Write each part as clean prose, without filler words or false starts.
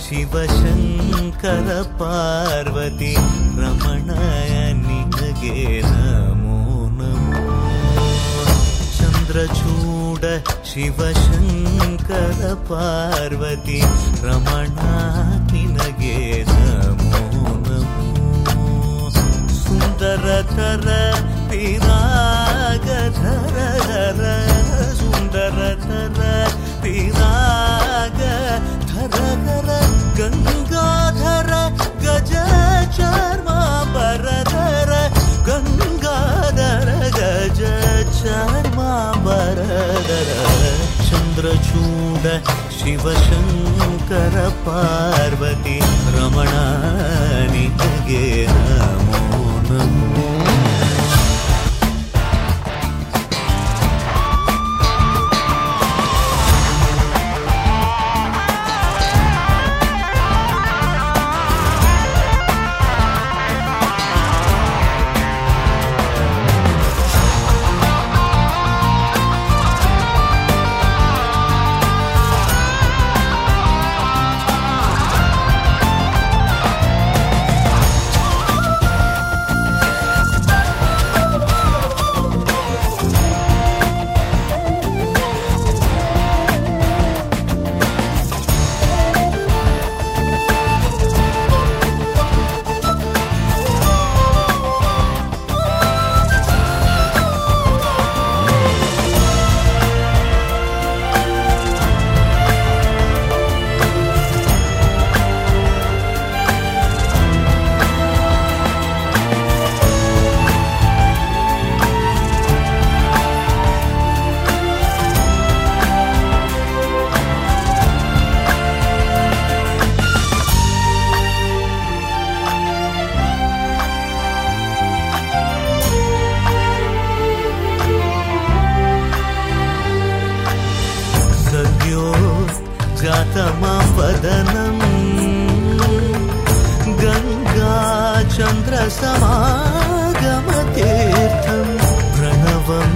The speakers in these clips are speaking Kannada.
ಶಿವಶಂಕರ ಪಾರ್ವತಿ ರಮಣ ನಿನಗೆ ನಮೋ ನಮೋ. ಚಂದ್ರಚೂಡ ಶಿವಶಂಕರ ಪಾರ್ವತಿ ರಮಣ ನಿನಗೆ ನಮೋ ನಮೋ. ಸುಂದರತರ ಪಿರಾಗಧರ ಧರ ಸುಂದರತರ ಪಿರಾಗ ಧರ ಧರ ಗಂಗಾಧರ ಗಜ ಚಾರ್ಮಾಂಬರಧರ ಗಂಗಾಧರ ಗಜ ಚಾರ್ಮಾಂಬರಧರ. ಚಂದ್ರಚೂಡ ಶಿವಶಂಕರ ಪಾರ್ವತಿ ರಮಣ ನಿನಗೆ ನಮೋ ನಮೋ. वदनं गङ्गाचन्द्रसमागमतीर्थं प्रणवं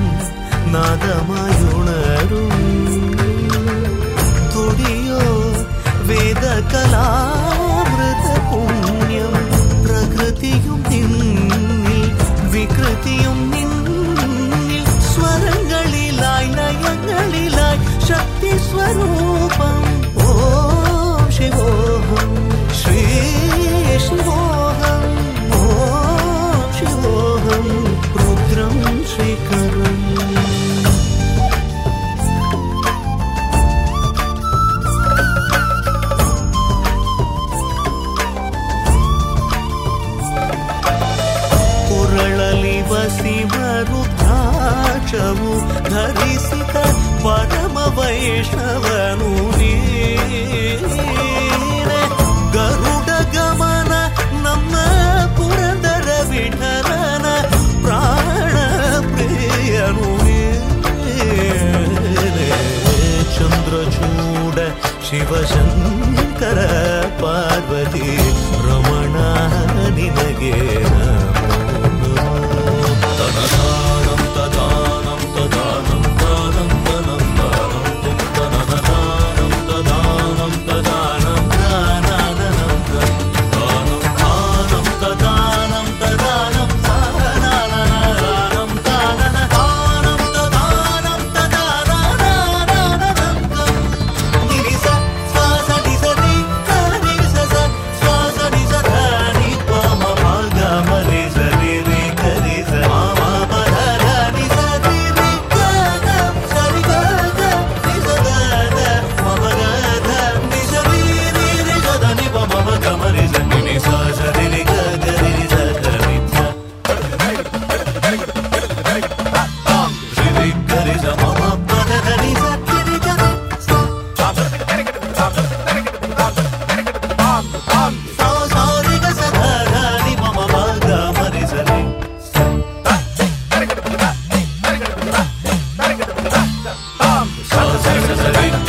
नादमयुणरुं तुडियो वेदकलामृतपुण्यं प्रकृतियुं निन्निल विकृतियुं निन्निल स्वरங்களிലായി ലയങ്ങളിലായി शक्ति स्वरूपं ओम शिवोहम श्री शिवोहम ओम शिवोहम रुद्रं श्रीकरम्. पुरळलि वसिमरुद्राक्षವು ಧರಿಸಿದ ಪರಮ ವೈಷ್ಣವನು ನೀನೆ. ಗರುಡ ಗಮನ ನಮ್ಮ ಪುರಂದರ ವಿಠಲನ ಪ್ರಾಣ ಪ್ರಿಯನು ನೀನೆ. ಚಂದ್ರಚೂಡ ಶಿವಶಂಕರ ಪಾರ್ವತಿ ರಮಣ ನಿನಗೆ ನಮೋ ನಮೋ. ತದಾನಂ ತದಾನಂ ತದಾನಂ ತದಾನಂ ತದಾನಂ ತದಾನಂ ತದಾನಂ ತದಾನಂ ತದಾನಂ ತದಾನಂ ತದಾನಂ ತದಾನಂ ತದಾನಂ ತದಾನಂ ತದಾನಂ ನಿರಿಸ ಸ್ವಾಸ ನಿಸ ನಿ ಕರಿಸ ಸ್ವಾಸ ನಿಸ ಧನಿ ಪಮ ಭಾಗ ಮರಿ ಸರಿ ರಿ ಕರಿಸ ಮಾಮ ಪಧರ ನಿಸ ರಿ ರಿ ಗಗ ಸರಿ ಗಗ ನಿಸ ಗಗ ಮಮ ಗಗ ನಿಸ ರಿ ರಿ ರಿ ಗದ ನಿ ಪಮ ಮಗ ಮರಿ ಸರಿ ನಿ ಸ ಸರಿ ರಿ ಗಗ ರಿ ಸ ರಿ ಸ ರಿ ಗರಿ ಸ ಮಮ ಪಧರ ನಿ ಸ ರಿ ಗಗ ಸಾರಿ ಗ ಸ ಧರ ನಿ ಪಮ ಮಗ ಮರಿ ಸರಿ ಸ ಸ ಸ ಸ ರಿ